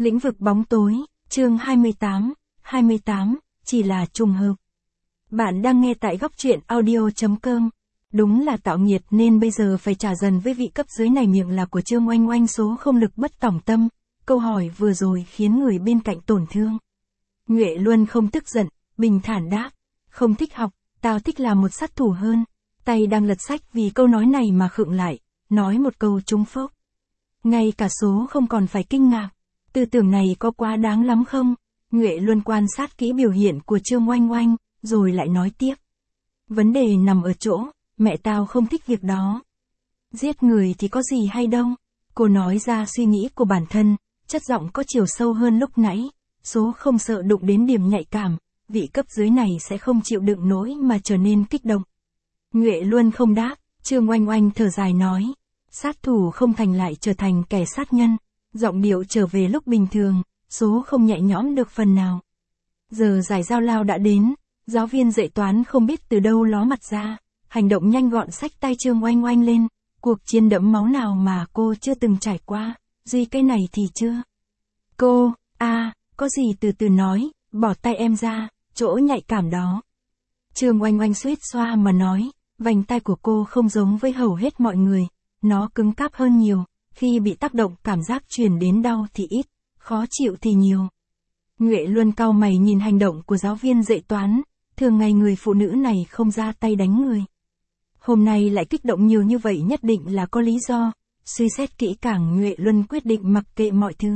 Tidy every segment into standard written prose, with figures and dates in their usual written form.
Lĩnh vực bóng tối, chương 28, chỉ là trùng hợp. Bạn đang nghe tại góc truyện audio.com. Đúng là tạo nghiệt nên bây giờ phải trả dần với vị cấp dưới này. Miệng là của Trương Oanh Oanh số không lực bất tỏng tâm, câu hỏi vừa rồi khiến người bên cạnh tổn thương. Nhuệ Luân không tức giận, bình thản đáp, không thích học, tao thích làm một sát thủ hơn. Tay đang lật sách vì câu nói này mà khựng lại, nói một câu trúng phốc. Ngay cả số không còn phải kinh ngạc. Tư tưởng này có quá đáng lắm không? Nhuệ Luân quan sát kỹ biểu hiện của Trương Oanh Oanh, rồi lại nói tiếp. Vấn đề nằm ở chỗ, mẹ tao không thích việc đó. Giết người thì có gì hay đâu. Cô nói ra suy nghĩ của bản thân, chất giọng có chiều sâu hơn lúc nãy. Số không sợ đụng đến điểm nhạy cảm, vị cấp dưới này sẽ không chịu đựng nổi mà trở nên kích động. Nhuệ Luân không đáp, Trương Oanh Oanh thở dài nói. Sát thủ không thành lại trở thành kẻ sát nhân. Giọng điệu trở về lúc bình thường, số không nhẹ nhõm được phần nào. Giờ giải giao lao đã đến, giáo viên dạy toán không biết từ đâu ló mặt ra, hành động nhanh gọn xách tay Trương Oanh Oanh lên, cuộc chiến đẫm máu nào mà cô chưa từng trải qua, duy cái này thì chưa. Cô, có gì từ từ nói, bỏ tay em ra, chỗ nhạy cảm đó. Trương Oanh Oanh suýt xoa mà nói, vành tay của cô không giống với hầu hết mọi người, nó cứng cáp hơn nhiều. Khi bị tác động cảm giác truyền đến đau thì ít, khó chịu thì nhiều. Nhuệ Luân cau mày nhìn hành động của giáo viên dạy toán, thường ngày người phụ nữ này không ra tay đánh người. Hôm nay lại kích động nhiều như vậy nhất định là có lý do, suy xét kỹ càng Nhuệ Luân quyết định mặc kệ mọi thứ.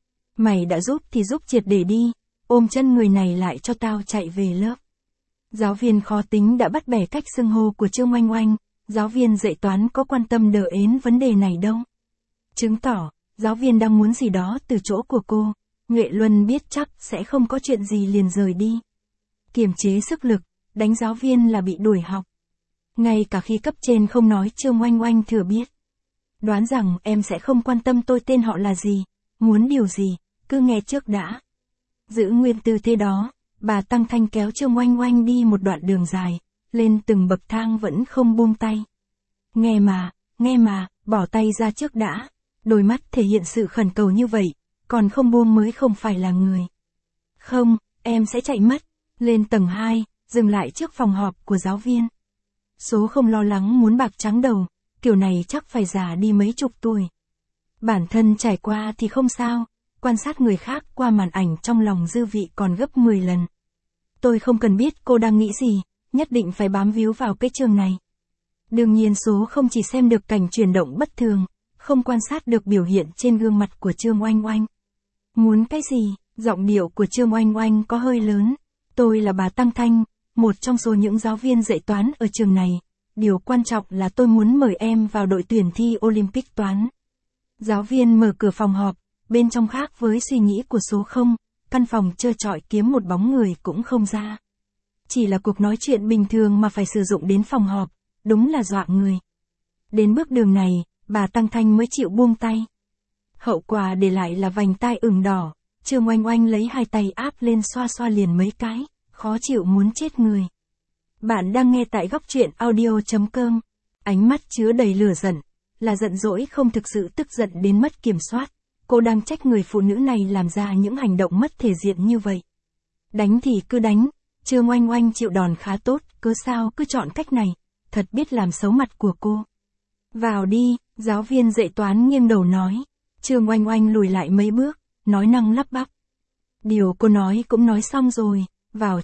Mày đã giúp thì giúp triệt để đi, ôm chân người này lại cho tao chạy về lớp. Giáo viên khó tính đã bắt bẻ cách xưng hô của Trương Oanh Oanh, giáo viên dạy toán có quan tâm đờ ến vấn đề này đâu. Chứng tỏ, giáo viên đang muốn gì đó từ chỗ của cô, Nhuệ Luân biết chắc sẽ không có chuyện gì liền rời đi. Kiềm chế sức lực, đánh giáo viên là bị đuổi học. Ngay cả khi cấp trên không nói Trương Oanh Oanh thừa biết. Đoán rằng em sẽ không quan tâm tôi tên họ là gì, muốn điều gì, cứ nghe trước đã. Giữ nguyên tư thế đó, bà Tăng Thanh kéo Trương Oanh Oanh đi một đoạn đường dài, lên từng bậc thang vẫn không buông tay. Nghe mà, bỏ tay ra trước đã. Đôi mắt thể hiện sự khẩn cầu như vậy, còn không buông mới không phải là người. Không, em sẽ chạy mất. Lên tầng 2, dừng lại trước phòng họp của giáo viên. Số không lo lắng muốn bạc trắng đầu, kiểu này chắc phải già đi mấy chục tuổi. Bản thân trải qua thì không sao, quan sát người khác qua màn ảnh trong lòng dư vị còn gấp 10 lần. Tôi không cần biết cô đang nghĩ gì, nhất định phải bám víu vào cái trường này. Đương nhiên số không chỉ xem được cảnh chuyển động bất thường, không quan sát được biểu hiện trên gương mặt của Trương Oanh Oanh. Muốn cái gì? Giọng điệu của Trương Oanh Oanh có hơi lớn. Tôi là bà Tăng Thanh, một trong số những giáo viên dạy toán ở trường này. Điều quan trọng là tôi muốn mời em vào đội tuyển thi Olympic toán. Giáo viên mở cửa phòng họp, bên trong khác với suy nghĩ của số không, căn phòng trơ trọi kiếm một bóng người cũng không ra. Chỉ là cuộc nói chuyện bình thường mà phải sử dụng đến phòng họp, đúng là dọa người. Đến bước đường này, bà Tăng Thanh mới chịu buông tay. Hậu quả để lại là vành tai ửng đỏ, Trương Oanh Oanh lấy hai tay áp lên xoa xoa liền mấy cái, khó chịu muốn chết người. Bạn đang nghe tại góc truyện audio.com, ánh mắt chứa đầy lửa giận, là giận dỗi không thực sự tức giận đến mất kiểm soát. Cô đang trách người phụ nữ này làm ra những hành động mất thể diện như vậy. Đánh thì cứ đánh, Trương Oanh Oanh chịu đòn khá tốt, cớ sao cứ chọn cách này, thật biết làm xấu mặt của cô. Vào đi, giáo viên dạy toán nghiêng đầu nói. Trương Oanh Oanh lùi lại mấy bước, nói năng lắp bắp. Điều cô nói cũng nói xong rồi, vào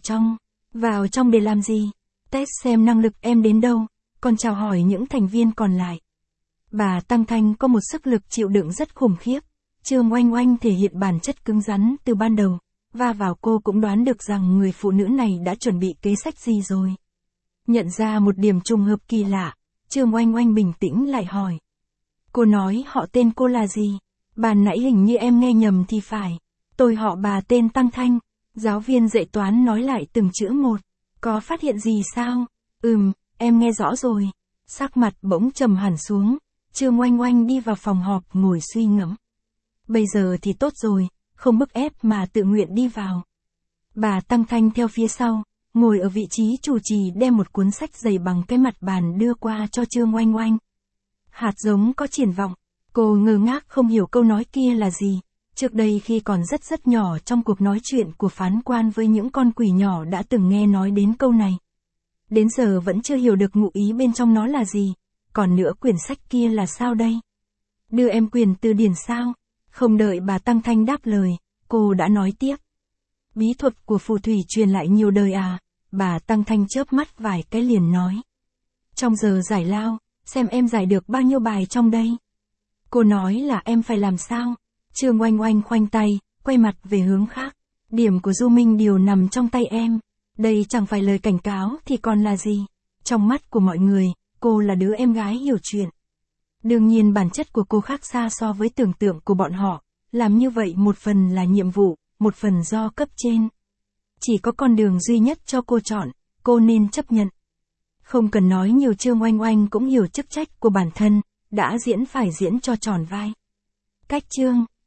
trong để làm gì? Test xem năng lực em đến đâu, còn chào hỏi những thành viên còn lại. Bà Tăng Thanh có một sức lực chịu đựng rất khủng khiếp. Trương Oanh Oanh thể hiện bản chất cứng rắn từ ban đầu, và vào cô cũng đoán được rằng người phụ nữ này đã chuẩn bị kế sách gì rồi. Nhận ra một điểm trùng hợp kỳ lạ, Trương Oanh Oanh bình tĩnh lại hỏi. Cô nói họ tên cô là gì? Ban nãy hình như em nghe nhầm thì phải. Tôi họ bà tên Tăng Thanh. Giáo viên dạy toán nói lại từng chữ một. Có phát hiện gì sao? Em nghe rõ rồi. Sắc mặt bỗng trầm hẳn xuống. Trương Oanh Oanh đi vào phòng họp ngồi suy ngẫm. Bây giờ thì tốt rồi, không bức ép mà tự nguyện đi vào. Bà Tăng Thanh theo phía sau, ngồi ở vị trí chủ trì đem một cuốn sách dày bằng cái mặt bàn đưa qua cho Trương Oanh Oanh. Hạt giống có triển vọng. Cô ngơ ngác không hiểu câu nói kia là gì. Trước đây khi còn rất nhỏ trong cuộc nói chuyện của phán quan với những con quỷ nhỏ đã từng nghe nói đến câu này. Đến giờ vẫn chưa hiểu được ngụ ý bên trong nó là gì. Còn nữa quyển sách kia là sao đây? Đưa em quyền từ điển sao? Không đợi bà Tăng Thanh đáp lời, cô đã nói tiếp. Bí thuật của phù thủy truyền lại nhiều đời à? Bà Tăng Thanh chớp mắt vài cái liền nói. Trong giờ giải lao, xem em giải được bao nhiêu bài trong đây. Cô nói là em phải làm sao? Trương Oanh Oanh khoanh tay, quay mặt về hướng khác. Điểm của Du Minh Điều nằm trong tay em. Đây chẳng phải lời cảnh cáo thì còn là gì? Trong mắt của mọi người, cô là đứa em gái hiểu chuyện. Đương nhiên bản chất của cô khác xa so với tưởng tượng của bọn họ. Làm như vậy một phần là nhiệm vụ, một phần do cấp trên. Chỉ có con đường duy nhất cho cô chọn, cô nên chấp nhận. Không cần nói nhiều, Trương Oanh Oanh cũng hiểu chức trách của bản thân, đã diễn phải diễn cho tròn vai. Cách chương